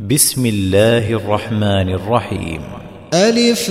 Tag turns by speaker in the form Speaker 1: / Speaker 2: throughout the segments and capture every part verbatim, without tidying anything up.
Speaker 1: بسم الله الرحمن الرحيم.
Speaker 2: ألف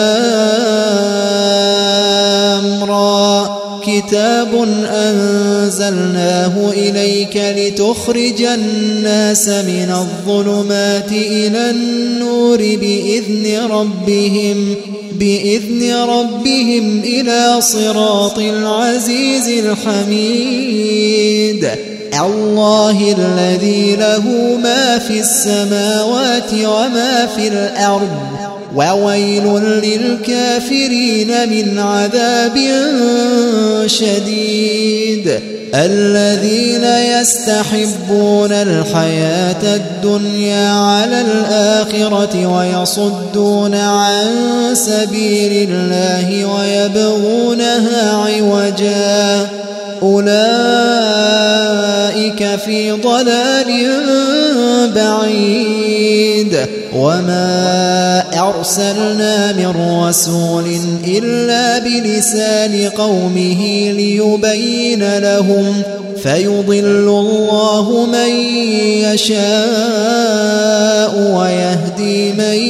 Speaker 2: لام را كتاب أنزلناه إليك لتخرج الناس من الظلمات إلى النور بإذن ربهم بإذن ربهم إلى صراط العزيز الحميد. الله الذي له ما في السماوات وما في الأرض وويل للكافرين من عذاب شديد. الذين يستحبون الحياة الدنيا على الآخرة ويصدون عن سبيل الله ويبغونها عوجا أولئك في ضلال بعيد. وما أرسلنا من رسول إلا بلسان قومه ليبين لهم فيضل الله من يشاء ويهدي من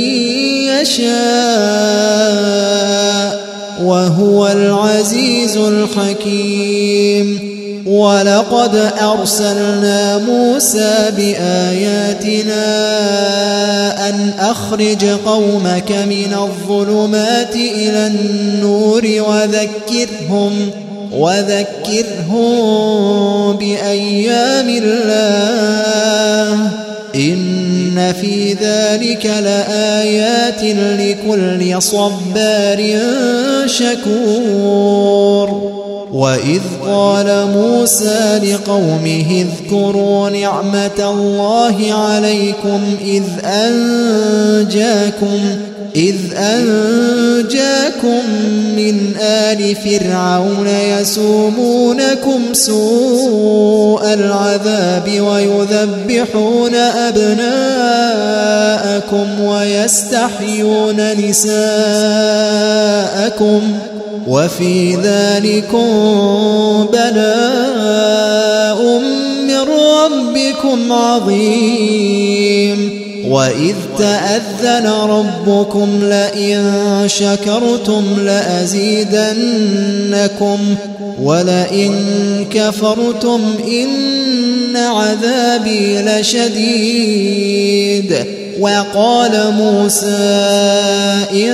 Speaker 2: يشاء وهو العزيز الحكيم. ولقد أرسلنا موسى بآياتنا أن أخرج قومك من الظلمات إلى النور وذكرهم وذكرهم بأيام الله إن في ذلك لآيات لكل صبار شكور. وإذ قال موسى لقومه اذكروا نعمة الله عليكم إذ أنجاكم إذ أنجاكم من آل فرعون يسومونكم سوء العذاب ويذبحون أبناءكم ويستحيون نساءكم وفي ذلكم بلاء من ربكم عظيم. وإذ تأذن ربكم لئن شكرتم لأزيدنكم ولئن كفرتم إن عذابي لشديد. وقال موسى إن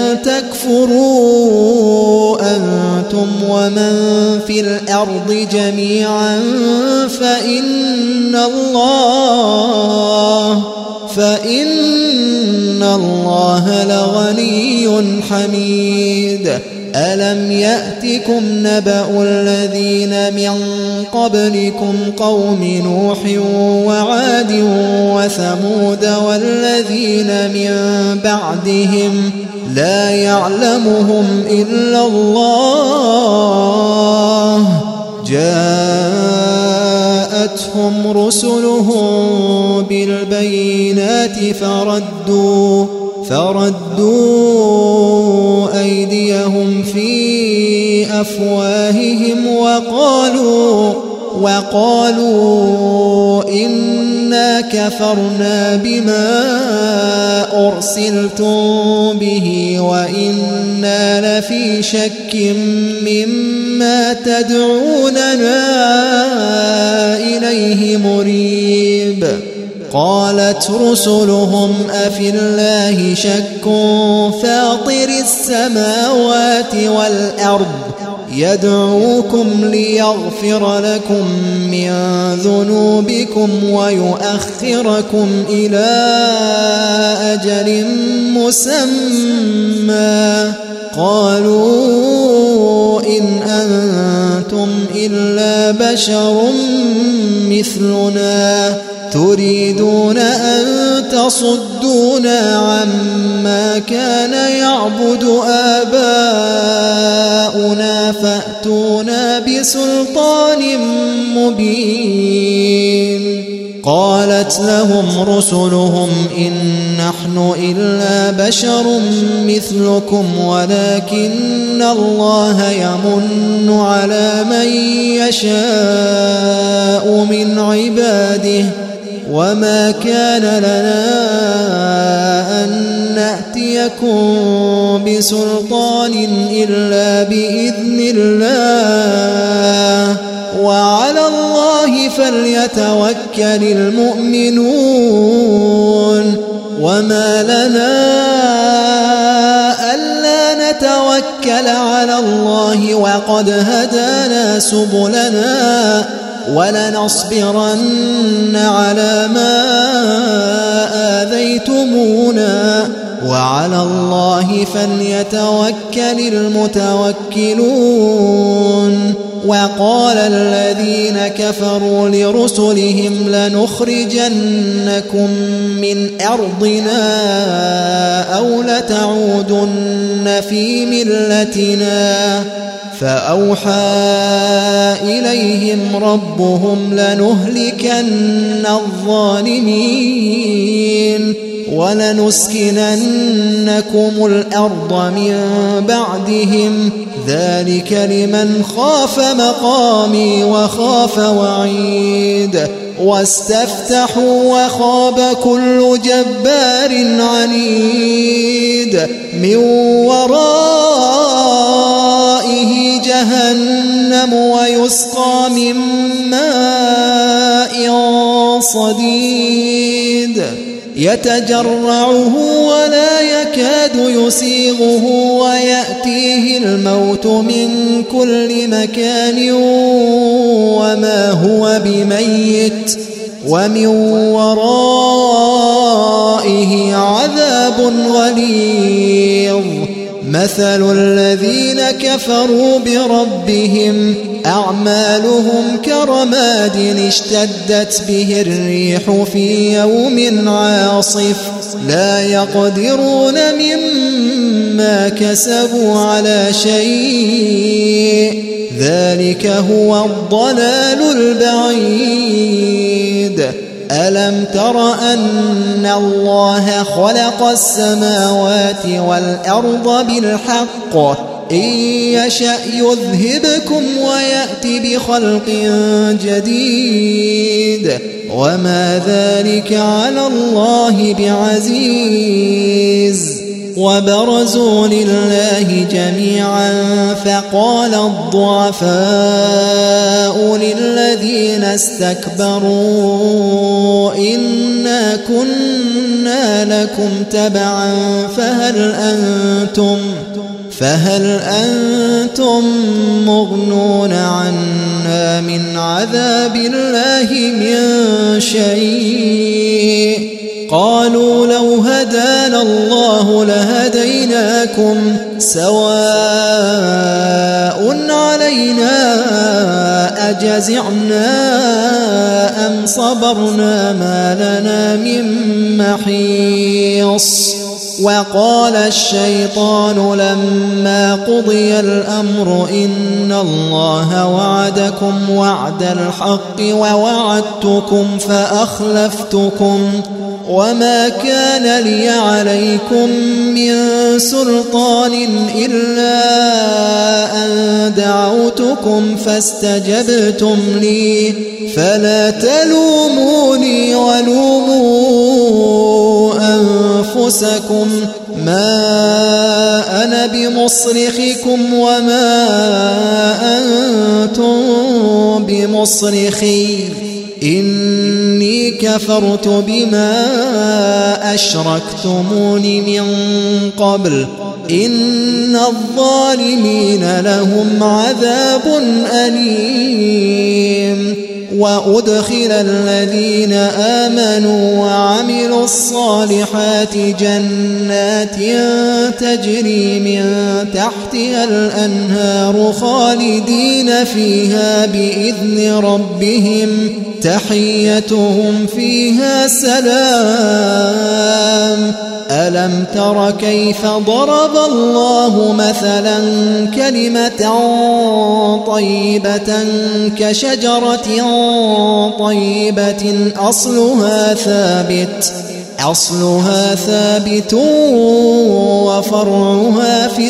Speaker 2: تكفروا أنتم ومن في الأرض جميعا فإن الله فإن الله لغني حميد. ألم يأتكم نبأ الذين من قبلكم قوم نوح وعاد وثمود والذين من بعدهم لا يعلمهم إلا الله جاءتهم رسلهم بالبينات فردوا فردوا أيديهم في أفواههم وقالوا وقالوا إنا كفرنا بما أرسلتم به وإنا لفي شك مما تدعوننا إليه مريب. قالت رسلهم أفي الله شك فاطر السماوات والأرض يدعوكم ليغفر لكم من ذنوبكم ويؤخركم إلى أجل مسمى قالوا إن أنتم إلا بشر مثلنا تريدون أن تصدونا عما كان يعبد آباؤنا فأتونا بسلطان مبين. قالت لهم رسلهم إن نحن إلا بشر مثلكم ولكن الله يمن على من يشاء من عباده وما كان لنا أن نأتيكم بسلطان إلا بإذن الله وعلى الله فليتوكل المؤمنون وما لنا ألا نتوكل على الله وقد هدانا سبلنا ولنصبرن على ما آذيتمونا وعلى الله فليتوكل المتوكلون وقال الذين كفروا لرسلهم لنخرجنكم من أرضنا أو لتعودن في ملتنا فأوحى إليهم ربهم لنهلكن الظالمين ولنسكننكم الأرض من بعدهم ذلك لمن خاف مقامي وخاف وعيد واستفتحوا وخاب كل جبار عنيد من ورائه جهنم ويسقى من ماء صديد يتجرعه ولا يكاد يسيغه ويأتيه الموت من كل مكان وما هو بميت ومن ورائه عذاب غليظ مثل الذين كفروا بربهم أعمالهم كرماد اشتدت به الريح في يوم عاصف لا يقدرون مما كسبوا على شيء ذلك هو الضلال البعيد ألم تر أن الله خلق السماوات والأرض بالحق إن يشأ يذهبكم ويأتي بخلق جديد وما ذلك على الله بعزيز وبرزوا لله جميعا فقال الضعفاء للذين استكبروا إنا كنا لكم تبعا فهل أنتم فهل أنتم مغنون عنا من عذاب الله من شيء قالوا لو هدانا الله لهديناكم سواء علينا أجزعنا أم صبرنا ما لنا من محيص وقال الشيطان لما قضي الأمر إن الله وعدكم وعد الحق ووعدتكم فأخلفتكم وما كان لي عليكم من سلطان إلا أن دعوتكم فاستجبتم لي فلا تلوموني ولوموا أنفسكم ما أنا بمصرخكم وما أنتم بمصرخي إني كفرت بما أشركتمون من قبل إن الظالمين لهم عذاب أليم وأدخل الذين آمنوا وعملوا الصالحات جنات تجري من تحتها الأنهار خالدين فيها بإذن ربهم تحيتهم فيها سلام ألم تر كيف ضرب الله مثلا كلمة طيبة كشجرة طيبة أصلها ثابت أصلها ثابت وفرعها في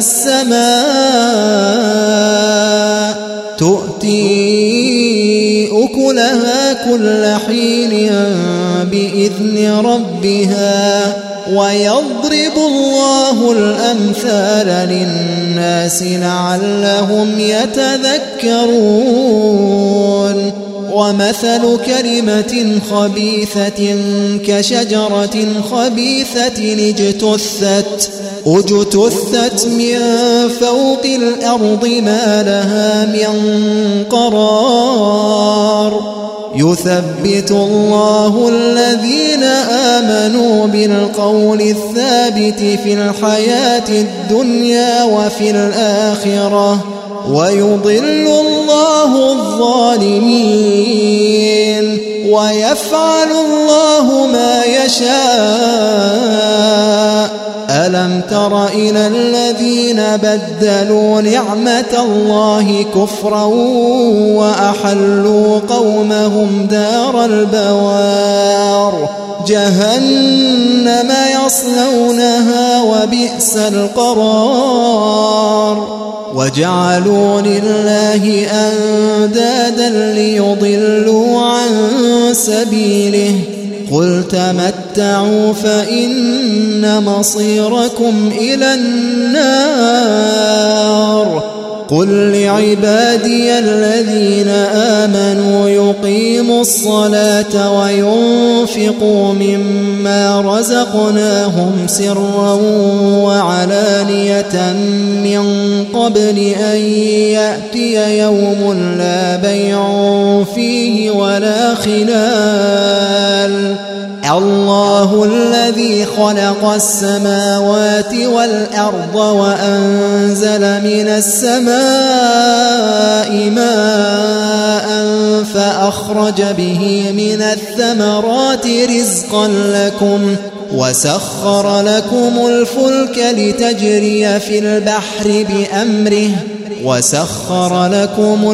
Speaker 2: السماء تؤتي أكلها كل حين بإذن ربها ويضرب الله الأمثال للناس لعلهم يتذكرون ومثل كلمة خبيثة كشجرة خبيثة اجتثت اجتثت من فوق الأرض ما لها من قرار يثبت الله الذين آمنوا بالقول الثابت في الحياة الدنيا وفي الآخرة ويضل الله الظالمين ويفعل الله ما يشاء ألم تر إلى الذين بدلوا نعمة الله كفرا وأحلوا قومهم دار البوار جهنم يصلونها وبئس القرار وجعلوا لله أندادا ليضلوا عن سبيله قل تمتعوا فإن مصيركم إلى النار قل لعبادي الذين آمنوا يقيموا الصلاة وينفقوا مما رزقناهم سرا وعلانية من قبل أن يأتي يوم لا بيع فيه ولا خلال الله الذي خلق السماوات والأرض وأنزل من السماء ماء فأخرج به من الثمرات رزقا لكم وسخر لكم الفلك لتجري في البحر بأمره وسخر لكم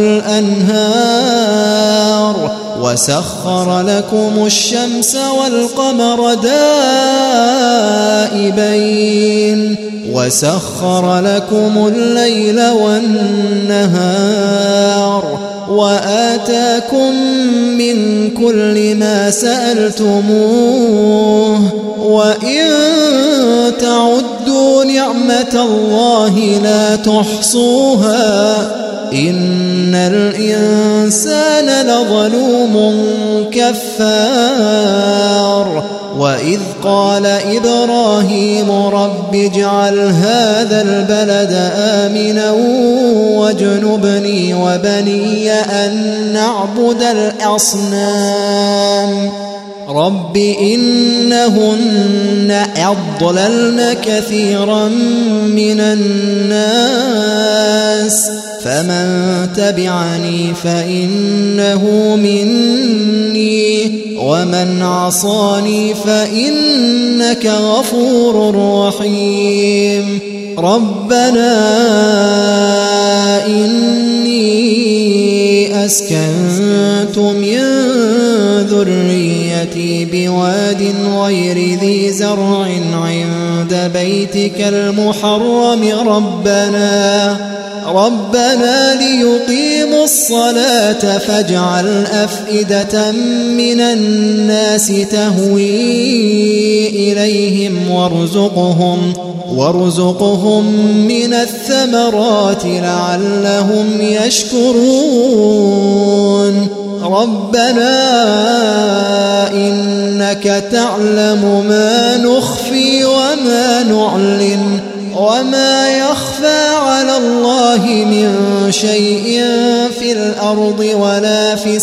Speaker 2: الأنهار وسخر لكم الشمس والقمر دائبين وسخر لكم الليل والنهار وآتاكم من كل ما سألتموه وإن تعدوا نعمة الله لا تحصوها إن الإنسان لظلوم كفار وإذ قال إبراهيم رب اجعل هذا البلد آمنا واجنبني وبني أن نعبد الأصنام رب إنهن أضللن كثيرا من الناس فمن تبعني فإنه مني ومن عصاني فإنك غفور رحيم ربنا إني أسكنت من ذريتي بواد غير ذي زرع عند بيتك المحرم ربنا ربنا ليقيموا الصلاة فاجعل أفئدة من الناس تهوي إليهم وارزقهم وارزقهم من الثمرات لعلهم يشكرون ربنا إنك تعلم ما نخفي وما نعلن وما يخفى على الله من شيء في الأرض ولا في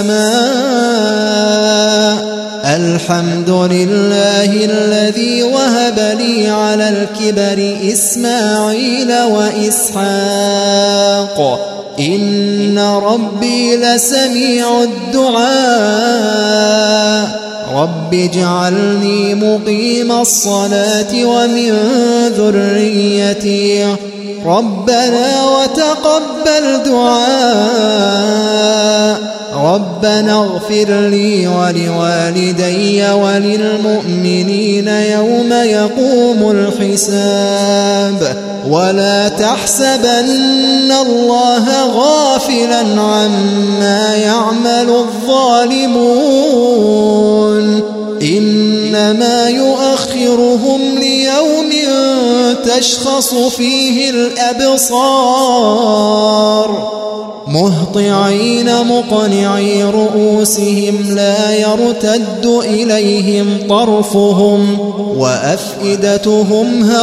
Speaker 2: السماء الحمد لله الذي وهب لي على الكبر إسماعيل وإسحاق إن ربي لسميع الدعاء رب اجعلني مقيم الصلاة ومن ذريتي ربنا وتقبل دعاء ربنا اغفر لي ولوالدي وللمؤمنين يوم يقوم الحساب ولا تحسبن الله غافلا عما يعمل الظالمون إنما يؤخرهم ليوم تشخص فيه الأبصار مهطعين مقنعي رؤوسهم لا يرتد إليهم طرفهم وأفئدتهم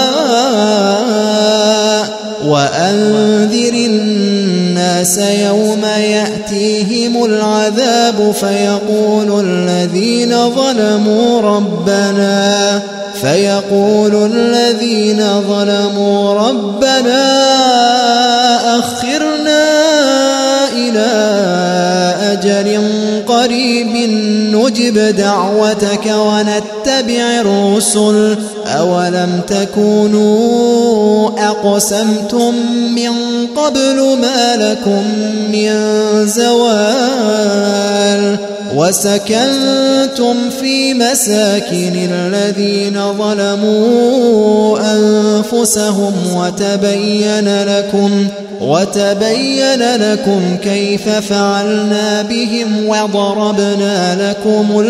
Speaker 2: هواء وأنذر الناس يوم يأتيهم العذاب فيقول الذين ظلموا ربنا فيقول الذين ظلموا ربنا أخرنا إلى أجل قريب نجب دعوتك ونتبع الرسل أولم تكونوا أقسمتم من قبل ما لكم من زوال وسكنتم في مساكن الذين ظلموا أنفسهم وتبين لكم وتبين لكم كيف فعلنا بهم وضربنا لكم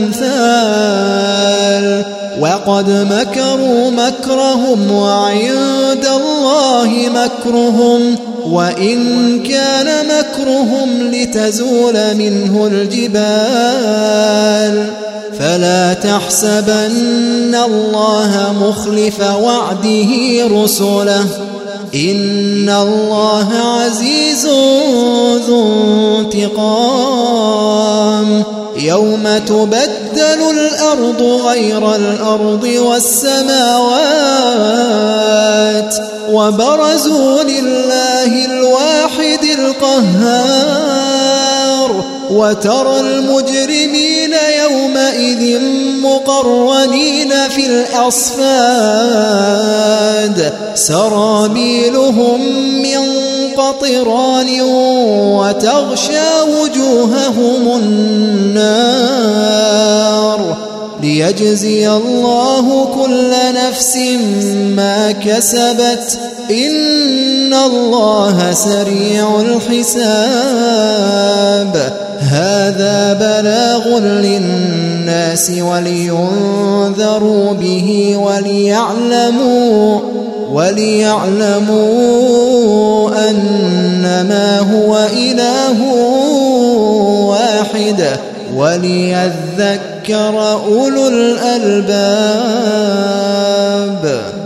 Speaker 2: الأمثال وقد مكروا مكرهم وعند الله مكرهم وإن كان مكرهم لتزول منه الجبال فلا تحسبن الله مخلف وعده رسله إن الله عزيز ذو انتقام يوم تبدل الأرض غير الأرض والسماوات وبرزوا لله الواحد القهار وترى المجرمين يومئذ مقرنين في الأصفاد سرابيلهم من قطران وتغشى وجوههم النار ليجزي الله كل نفس ما كسبت إن الله سريع الحساب هذا بلاغ للناس ولينذروا به وليعلموا وليعلموا أنما هو إله واحد وليذكر أولو الألباب.